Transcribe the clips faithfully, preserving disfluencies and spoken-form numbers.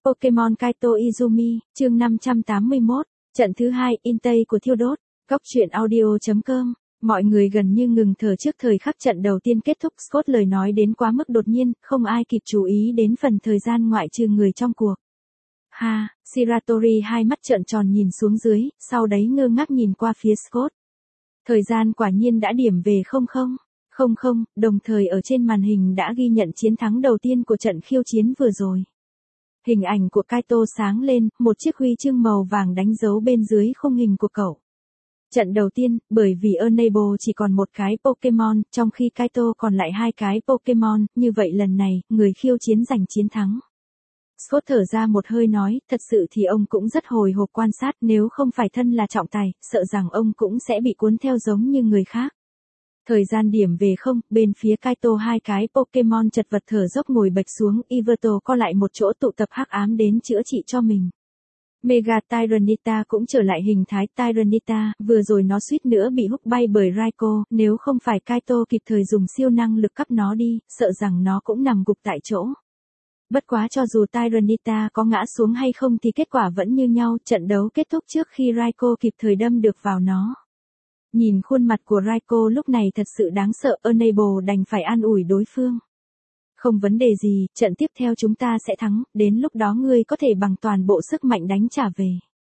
Pokemon Kaito Izumi, chương năm trăm tám mươi mốt, trận thứ hai, Intei của Thiêu Đốt, Góc truyện audio.com. Mọi người gần như ngừng thở trước thời khắc trận đầu tiên kết thúc. Scott lời nói đến quá mức đột nhiên, không ai kịp chú ý đến phần thời gian ngoại trừ người trong cuộc. Ha, Shiratori hai mắt trợn tròn nhìn xuống dưới, sau đấy ngơ ngác nhìn qua phía Scott. Thời gian quả nhiên đã điểm về không không, không không, đồng thời ở trên màn hình đã ghi nhận chiến thắng đầu tiên của trận khiêu chiến vừa rồi. Hình ảnh của Kaito sáng lên, một chiếc huy chương màu vàng đánh dấu bên dưới khung hình của cậu. Trận đầu tiên, bởi vì Enable chỉ còn một cái Pokemon, trong khi Kaito còn lại hai cái Pokemon, như vậy lần này, người khiêu chiến giành chiến thắng. Scott thở ra một hơi nói, thật sự thì ông cũng rất hồi hộp quan sát, nếu không phải thân là trọng tài, sợ rằng ông cũng sẽ bị cuốn theo giống như người khác. Thời gian điểm về không, bên phía Kaito hai cái Pokemon chật vật thở dốc ngồi bạch xuống, Yveltal co lại một chỗ tụ tập hắc ám đến chữa trị cho mình. Mega Tyranitar cũng trở lại hình thái Tyranitar, vừa rồi nó suýt nữa bị húc bay bởi Raikou, nếu không phải Kaito kịp thời dùng siêu năng lực cắp nó đi, sợ rằng nó cũng nằm gục tại chỗ. Bất quá cho dù Tyranitar có ngã xuống hay không thì kết quả vẫn như nhau, trận đấu kết thúc trước khi Raikou kịp thời đâm được vào nó. Nhìn khuôn mặt của Raikou lúc này thật sự đáng sợ, Enable đành phải an ủi đối phương. Không vấn đề gì, trận tiếp theo chúng ta sẽ thắng, đến lúc đó ngươi có thể bằng toàn bộ sức mạnh đánh trả về.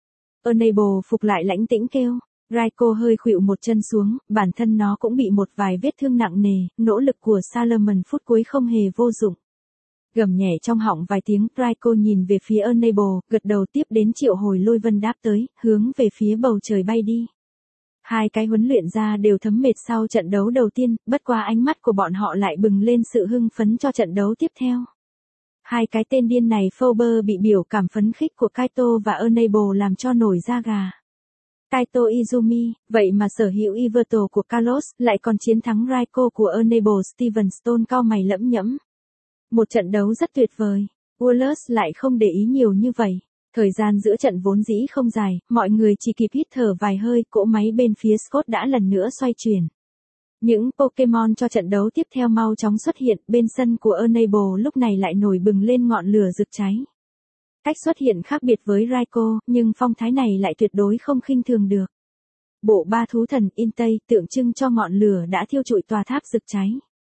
Enable phục lại lãnh tĩnh kêu. Raikou hơi khuỵu một chân xuống, bản thân nó cũng bị một vài vết thương nặng nề, nỗ lực của Salomon phút cuối không hề vô dụng. Gầm nhẹ trong họng vài tiếng, Raikou nhìn về phía Enable, gật đầu tiếp đến triệu hồi lôi vân đáp tới, hướng về phía bầu trời bay đi. Hai cái huấn luyện ra đều thấm mệt sau trận đấu đầu tiên, bất qua ánh mắt của bọn họ lại bừng lên sự hưng phấn cho trận đấu tiếp theo. Hai cái tên điên này Fober bị biểu cảm phấn khích của Kaito và Enable làm cho nổi da gà. Kaito Izumi, vậy mà sở hữu Yveltal của Kalos, lại còn chiến thắng Raikou của Enable. Steven Stone cau mày lẫm nhẫm. Một trận đấu rất tuyệt vời. Wallace lại không để ý nhiều như vậy. Thời gian giữa trận vốn dĩ không dài, mọi người chỉ kịp hít thở vài hơi, cỗ máy bên phía Scott đã lần nữa xoay chuyển. Những Pokemon cho trận đấu tiếp theo mau chóng xuất hiện, bên sân của Enable lúc này lại nổi bừng lên ngọn lửa rực cháy. Cách xuất hiện khác biệt với Raikou, nhưng phong thái này lại tuyệt đối không khinh thường được. Bộ ba thú thần Intei tượng trưng cho ngọn lửa đã thiêu trụi tòa tháp rực cháy.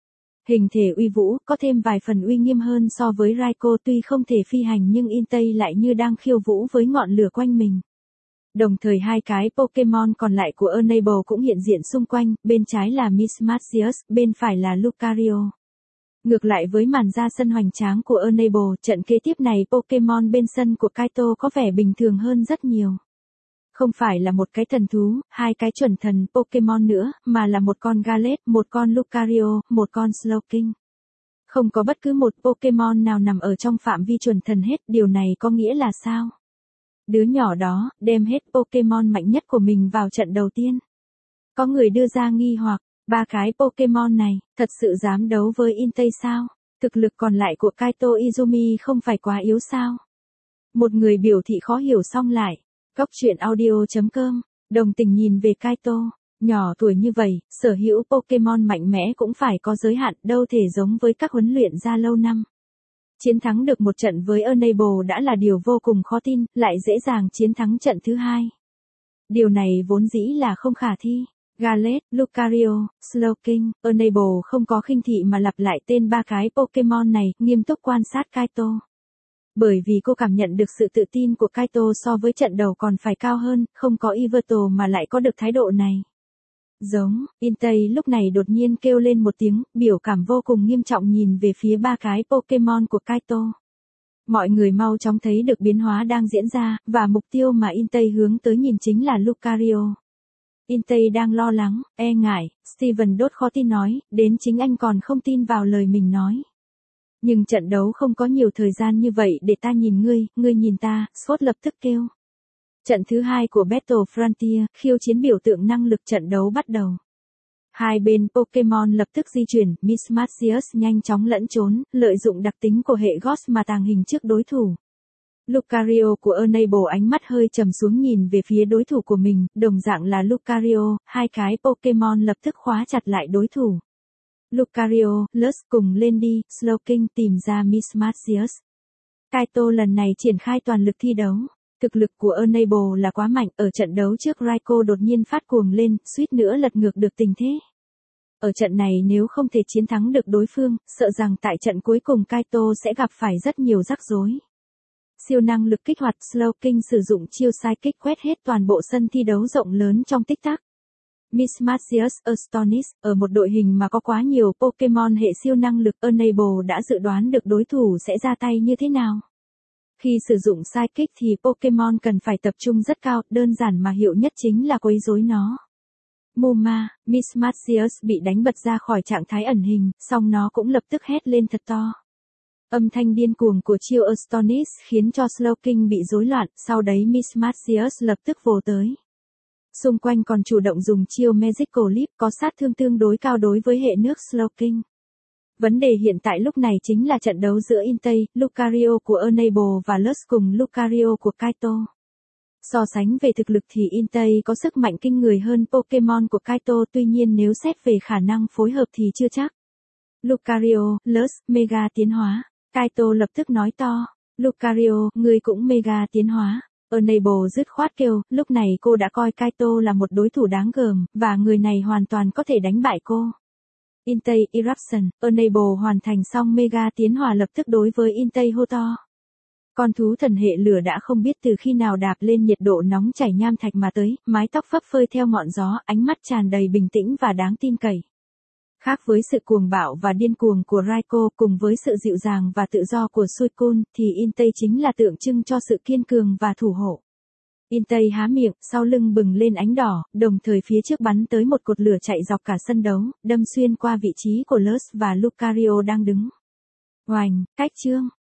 Hình thể uy vũ, có thêm vài phần uy nghiêm hơn so với Raikou, tuy không thể phi hành nhưng Intei lại như đang khiêu vũ với ngọn lửa quanh mình. Đồng thời hai cái Pokemon còn lại của Enable cũng hiện diện xung quanh, bên trái là Mismagius, bên phải là Lucario. Ngược lại với màn ra sân hoành tráng của Enable, trận kế tiếp này Pokemon bên sân của Kaito có vẻ bình thường hơn rất nhiều. Không phải là một cái thần thú, hai cái chuẩn thần Pokemon nữa, mà là một con Gallet, một con Lucario, một con Slowking. Không có bất cứ một Pokemon nào nằm ở trong phạm vi chuẩn thần hết, điều này có nghĩa là sao? Đứa nhỏ đó, đem hết Pokemon mạnh nhất của mình vào trận đầu tiên. Có người đưa ra nghi hoặc, ba cái Pokemon này, thật sự dám đấu với Intei sao? Thực lực còn lại của Kaito Izumi không phải quá yếu sao? Một người biểu thị khó hiểu xong lại. Góc truyện audio.com, đồng tình nhìn về Kaito, nhỏ tuổi như vậy, sở hữu Pokemon mạnh mẽ cũng phải có giới hạn, đâu thể giống với các huấn luyện ra lâu năm. Chiến thắng được một trận với Enable đã là điều vô cùng khó tin, lại dễ dàng chiến thắng trận thứ hai. Điều này vốn dĩ là không khả thi. Gallet, Lucario, Slowking, Enable không có khinh thị mà lặp lại tên ba cái Pokemon này, nghiêm túc quan sát Kaito. Bởi vì cô cảm nhận được sự tự tin của Kaito so với trận đầu còn phải cao hơn, không có Yveltal mà lại có được thái độ này. Giống, Intei lúc này đột nhiên kêu lên một tiếng, biểu cảm vô cùng nghiêm trọng nhìn về phía ba cái Pokemon của Kaito. Mọi người mau chóng thấy được biến hóa đang diễn ra, và mục tiêu mà Intei hướng tới nhìn chính là Lucario. Intei đang lo lắng, e ngại, Steven đốt khó tin nói, đến chính anh còn không tin vào lời mình nói. Nhưng trận đấu không có nhiều thời gian như vậy để ta nhìn ngươi, ngươi nhìn ta, Scott lập tức kêu. Trận thứ hai của Battle Frontier, khiêu chiến biểu tượng năng lực trận đấu bắt đầu. Hai bên Pokemon lập tức di chuyển, Mismagius nhanh chóng lẫn trốn, lợi dụng đặc tính của hệ Ghost mà tàng hình trước đối thủ. Lucario của Enable ánh mắt hơi trầm xuống nhìn về phía đối thủ của mình, đồng dạng là Lucario, hai cái Pokemon lập tức khóa chặt lại đối thủ. Lucario, Lus cùng lên đi, Slowking tìm ra Mismagius. Kaito lần này triển khai toàn lực thi đấu. Thực lực của Enable là quá mạnh, ở trận đấu trước Raiko đột nhiên phát cuồng lên, suýt nữa lật ngược được tình thế. Ở trận này nếu không thể chiến thắng được đối phương, sợ rằng tại trận cuối cùng Kaito sẽ gặp phải rất nhiều rắc rối. Siêu năng lực kích hoạt Slowking sử dụng chiêu sai kích quét hết toàn bộ sân thi đấu rộng lớn trong tích tắc. Mismagius Astonis, ở một đội hình mà có quá nhiều Pokemon hệ siêu năng lực, Enable đã dự đoán được đối thủ sẽ ra tay như thế nào. Khi sử dụng sai kích thì Pokemon cần phải tập trung rất cao, đơn giản mà hiệu nhất chính là quấy rối nó. Muma, Mismagius bị đánh bật ra khỏi trạng thái ẩn hình, song nó cũng lập tức hét lên thật to. Âm thanh điên cuồng của chiêu Astonis khiến cho Slowking bị rối loạn, sau đấy Mismagius lập tức vồ tới. Xung quanh còn chủ động dùng chiêu Magical Leap có sát thương tương đối cao đối với hệ nước Slowking. Vấn đề hiện tại lúc này chính là trận đấu giữa Entei, Lucario của Enable và Luz cùng Lucario của Kaito. So sánh về thực lực thì Entei có sức mạnh kinh người hơn Pokemon của Kaito, tuy nhiên nếu xét về khả năng phối hợp thì chưa chắc. Lucario, Luz, Mega tiến hóa. Kaito lập tức nói to. Lucario, ngươi cũng Mega tiến hóa. Enable dứt khoát kêu, lúc này cô đã coi Kaito là một đối thủ đáng gờm, và người này hoàn toàn có thể đánh bại cô. Entei Eruption, Enable hoàn thành xong Mega tiến hóa lập tức đối với Entei hô to. Con thú thần hệ lửa đã không biết từ khi nào đạp lên nhiệt độ nóng chảy nham thạch mà tới, mái tóc phấp phới theo ngọn gió, ánh mắt tràn đầy bình tĩnh và đáng tin cậy. Khác với sự cuồng bạo và điên cuồng của Raiko cùng với sự dịu dàng và tự do của Suicune thì Entei chính là tượng trưng cho sự kiên cường và thủ hộ. Entei há miệng, sau lưng bừng lên ánh đỏ, đồng thời phía trước bắn tới một cột lửa chạy dọc cả sân đấu, đâm xuyên qua vị trí của Luz và Lucario đang đứng. Oành, cách chương.